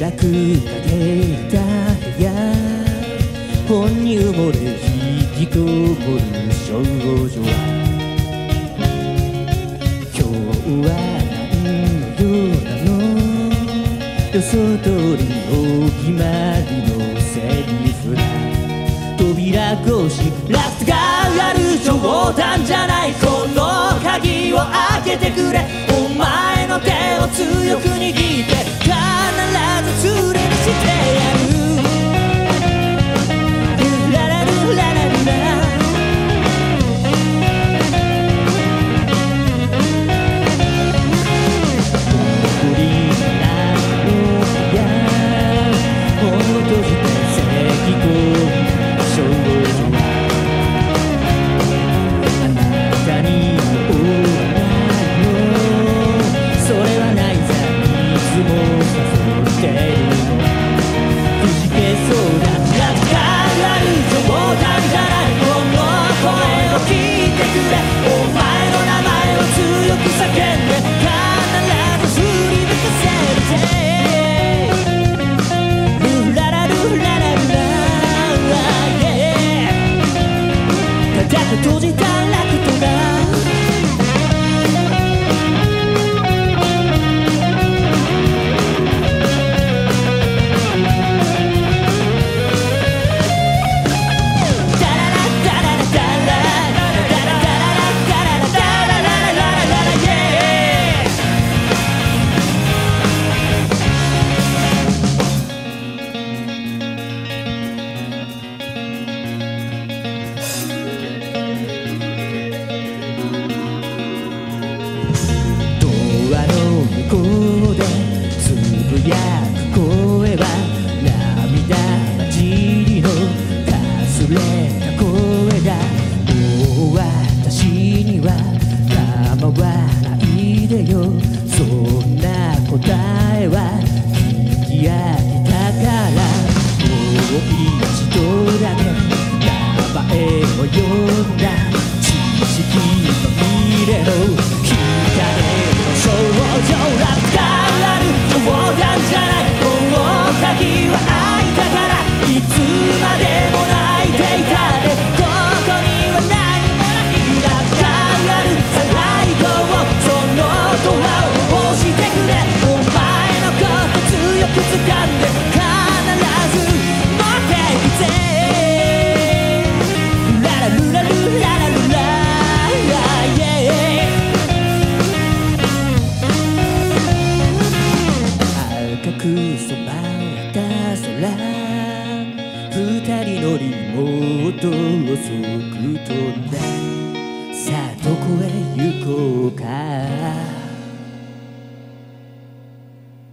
暗く陰った部屋、本に埋もれ引きこもる少女は、今日は何の夜なの、予想通りお決まりのセリフだ。扉越しラストがある冗談じゃない、この鍵を開けてくれ、お前の手を強く握って必ず連れにしてやる。ルララルララルラ、残りなの部屋、本を閉じて咳き込む少女は、あなたにも負わないの、それはないさ、いつも誘ってるの、くじけそうだ、ラブがある冗談じゃない、この声を聞いてくれ、お前の名前を強く叫んで必ず振り向かせるぜ。ルララルララルラ、だけ閉じたラクトが向こうでつぶやく声は、涙混じりのかすれた声だ。もう私には構わないでよ、そんな答えは聞き飽きたから、もう一度だけ名前を呼んだ、知識まみれの光の少女、ラブがある冗談じゃない、この鍵は開いたから、いつまでも泣いていたで、ここには何もない、ラブがあるさライトを、そのドアを押してくれ、お前のこと強く掴んで必ず持っていくぜ。ララルラルララルラ、赤く染まった空、二人のリモートを遅く飛んだ、さあどこへ行こうか。